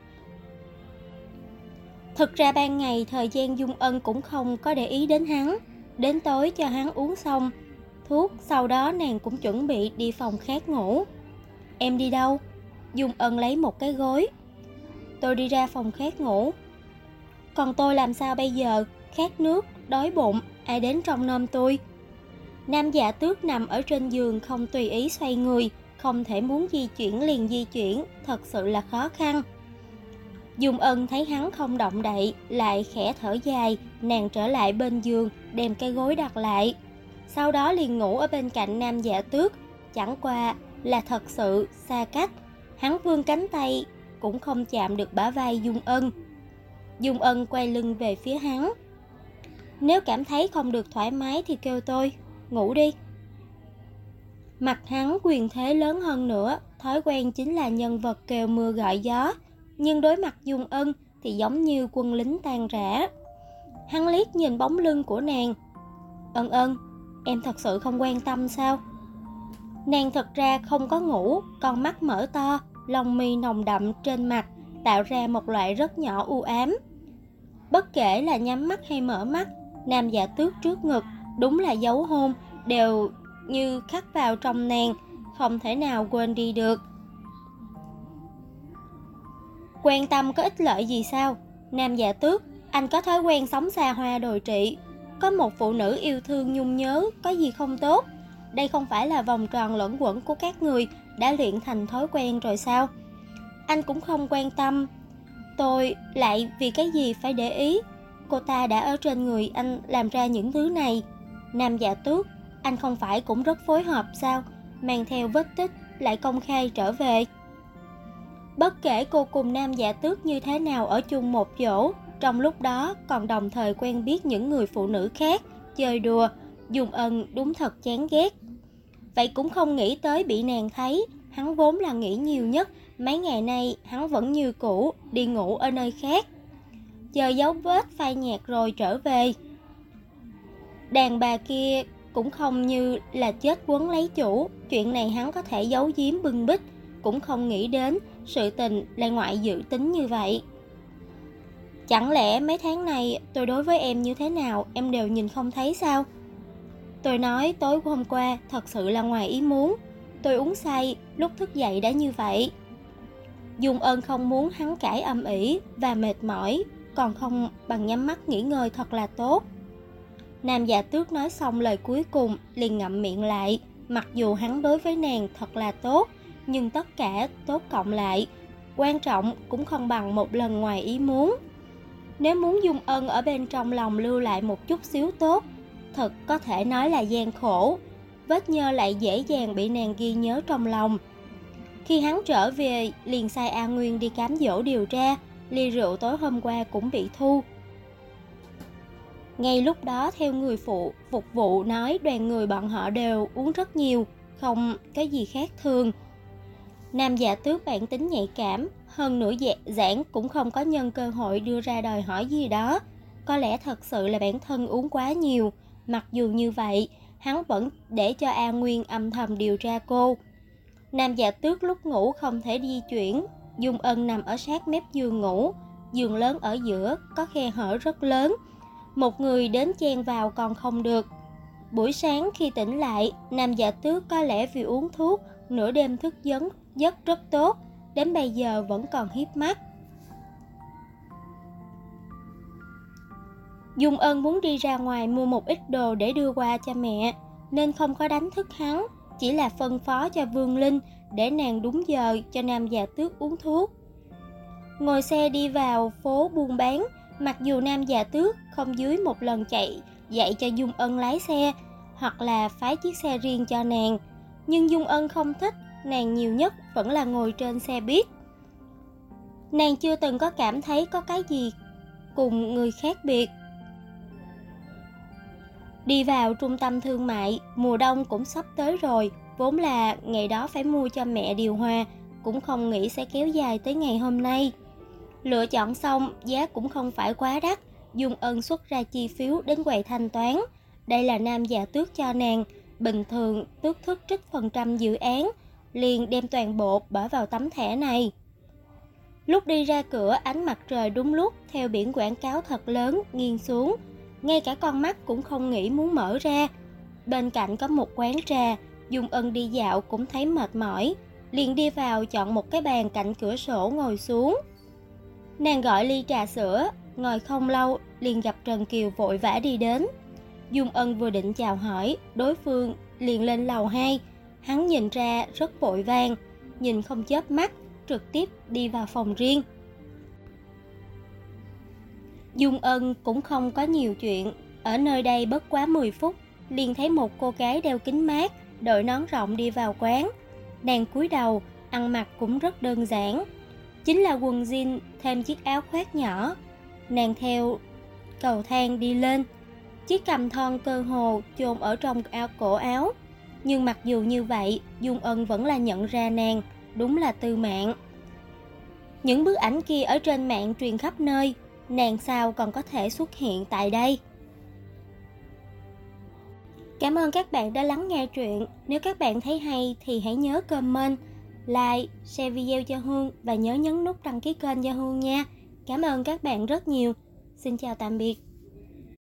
Thực ra ban ngày thời gian Dung Ân cũng không có để ý đến hắn. Đến tối cho hắn uống xong thuốc, sau đó nàng cũng chuẩn bị đi phòng khác ngủ. Em đi đâu? Dung Ân lấy một cái gối. Tôi đi ra phòng khác ngủ. Còn tôi làm sao bây giờ? Khát nước, đói bụng, ai đến trông nom tôi? Nam Dạ Tước nằm ở trên giường không tùy ý xoay người, không thể muốn di chuyển liền di chuyển, thật sự là khó khăn. Dung Ân thấy hắn không động đậy, lại khẽ thở dài, nàng trở lại bên giường, đem cái gối đặt lại. Sau đó liền ngủ ở bên cạnh Nam Dạ Tước, chẳng qua là thật sự xa cách. Hắn vươn cánh tay, cũng không chạm được bả vai Dung Ân. Dung Ân quay lưng về phía hắn. Nếu cảm thấy không được thoải mái thì kêu tôi, ngủ đi. Mặt hắn quyền thế lớn hơn nữa, thói quen chính là nhân vật kêu mưa gọi gió. Nhưng đối mặt Dung Ân thì giống như quân lính tan rã. Hắn liếc nhìn bóng lưng của nàng. Ân, em thật sự không quan tâm sao? Nàng thật ra không có ngủ, con mắt mở to, lông mi nồng đậm trên mặt, tạo ra một loại rất nhỏ u ám. Bất kể là nhắm mắt hay mở mắt, Nam Dạ Tước trước ngực, đúng là dấu hôn, đều như khắc vào trong nàng, không thể nào quên đi được. Quan tâm có ích lợi gì sao? Nam Dạ Tước, anh có thói quen sống xa hoa đồi trụy. Có một phụ nữ yêu thương nhung nhớ, có gì không tốt? Đây không phải là vòng tròn luẩn quẩn của các người đã luyện thành thói quen rồi sao? Anh cũng không quan tâm. Tôi lại vì cái gì phải để ý? Cô ta đã ở trên người anh làm ra những thứ này. Nam Dạ Tước, anh không phải cũng rất phối hợp sao? Mang theo vết tích lại công khai trở về. Bất kể cô cùng Nam Dạ Tước như thế nào ở chung một chỗ, trong lúc đó còn đồng thời quen biết những người phụ nữ khác, chơi đùa, Dung Ân đúng thật chán ghét. Vậy cũng không nghĩ tới bị nàng thấy, hắn vốn là nghĩ nhiều nhất, mấy ngày nay hắn vẫn như cũ, đi ngủ ở nơi khác. Chờ dấu vết phai nhạt rồi trở về. Đàn bà kia cũng không như là chết quấn lấy chủ, chuyện này hắn có thể giấu giếm bưng bít, cũng không nghĩ đến sự tình lại ngoại dự tính như vậy. Chẳng lẽ mấy tháng này tôi đối với em như thế nào em đều nhìn không thấy sao? Tôi nói tối hôm qua thật sự là ngoài ý muốn. Tôi uống say, lúc thức dậy đã như vậy. Dung Ân không muốn hắn cãi âm ỉ và mệt mỏi, còn không bằng nhắm mắt nghỉ ngơi thật là tốt. Nam Dạ Tước nói xong lời cuối cùng liền ngậm miệng lại. Mặc dù hắn đối với nàng thật là tốt, nhưng tất cả tốt cộng lại, quan trọng cũng không bằng một lần ngoài ý muốn. Nếu muốn Dung Ân ở bên trong lòng lưu lại một chút xíu tốt, thật có thể nói là gian khổ. Vết nhơ lại dễ dàng bị nàng ghi nhớ trong lòng. Khi hắn trở về, liền sai A Nguyên đi cám dỗ điều tra, ly rượu tối hôm qua cũng bị thu. Ngay lúc đó theo người phục vụ nói đoàn người bọn họ đều uống rất nhiều, không có gì khác thường. Nam Dạ Tước bản tính nhạy cảm, hơn nữa giảng cũng không có nhân cơ hội đưa ra đòi hỏi gì đó. Có lẽ thật sự là bản thân uống quá nhiều, mặc dù như vậy, hắn vẫn để cho A Nguyên âm thầm điều tra cô. Nam Dạ Tước lúc ngủ không thể di chuyển, Dung Ân nằm ở sát mép giường ngủ, giường lớn ở giữa, có khe hở rất lớn. Một người đến chen vào còn không được. Buổi sáng khi tỉnh lại, Nam Dạ Tước có lẽ vì uống thuốc, nửa đêm thức giấc rất tốt, đến bây giờ vẫn còn hiếp mắt. Dung Ân muốn đi ra ngoài mua một ít đồ để đưa qua cho mẹ, nên không có đánh thức hắn, chỉ là phân phó cho Vương Linh để nàng đúng giờ cho Nam Dạ Tước uống thuốc. Ngồi xe đi vào phố buôn bán, mặc dù Nam Dạ Tước không dưới một lần dạy cho Dung Ân lái xe, hoặc là phái chiếc xe riêng cho nàng, nhưng Dung Ân không thích, nàng nhiều nhất vẫn là ngồi trên xe buýt. Nàng chưa từng có cảm thấy có cái gì cùng người khác biệt. Đi vào trung tâm thương mại, mùa đông cũng sắp tới rồi, vốn là ngày đó phải mua cho mẹ điều hòa, cũng không nghĩ sẽ kéo dài tới ngày hôm nay. Lựa chọn xong, giá cũng không phải quá đắt, Dung Ân xuất ra chi phiếu đến quầy thanh toán. Đây là Nam Dạ Tước cho nàng, bình thường tước thức trích phần trăm dự án, liền đem toàn bộ bỏ vào tấm thẻ này. Lúc đi ra cửa, ánh mặt trời đúng lúc theo biển quảng cáo thật lớn nghiêng xuống, ngay cả con mắt cũng không nghĩ muốn mở ra. Bên cạnh có một quán trà, Dung Ân đi dạo cũng thấy mệt mỏi, liền đi vào chọn một cái bàn cạnh cửa sổ ngồi xuống. Nàng gọi ly trà sữa, ngồi không lâu liền gặp Trần Kiều vội vã đi đến. Dung Ân vừa định chào hỏi, đối phương liền lên lầu 2. Hắn nhìn ra rất vội vàng, nhìn không chớp mắt, trực tiếp đi vào phòng riêng. Dung Ân cũng không có nhiều chuyện, ở nơi đây bất quá 10 phút, liền thấy một cô gái đeo kính mát, đội nón rộng đi vào quán. Nàng cúi đầu, ăn mặc cũng rất đơn giản, chính là quần jean thêm chiếc áo khoác nhỏ. Nàng theo cầu thang đi lên, chiếc cằm thon cơ hồ chôn ở trong cổ áo. Nhưng mặc dù như vậy, Dung Ân vẫn là nhận ra nàng, đúng là Tư Mạn. Những bức ảnh kia ở trên mạng truyền khắp nơi, nàng sao còn có thể xuất hiện tại đây? Cảm ơn các bạn đã lắng nghe truyện. Nếu các bạn thấy hay thì hãy nhớ comment, like, share video cho Hương và nhớ nhấn nút đăng ký kênh cho Hương nha. Cảm ơn các bạn rất nhiều. Xin chào tạm biệt.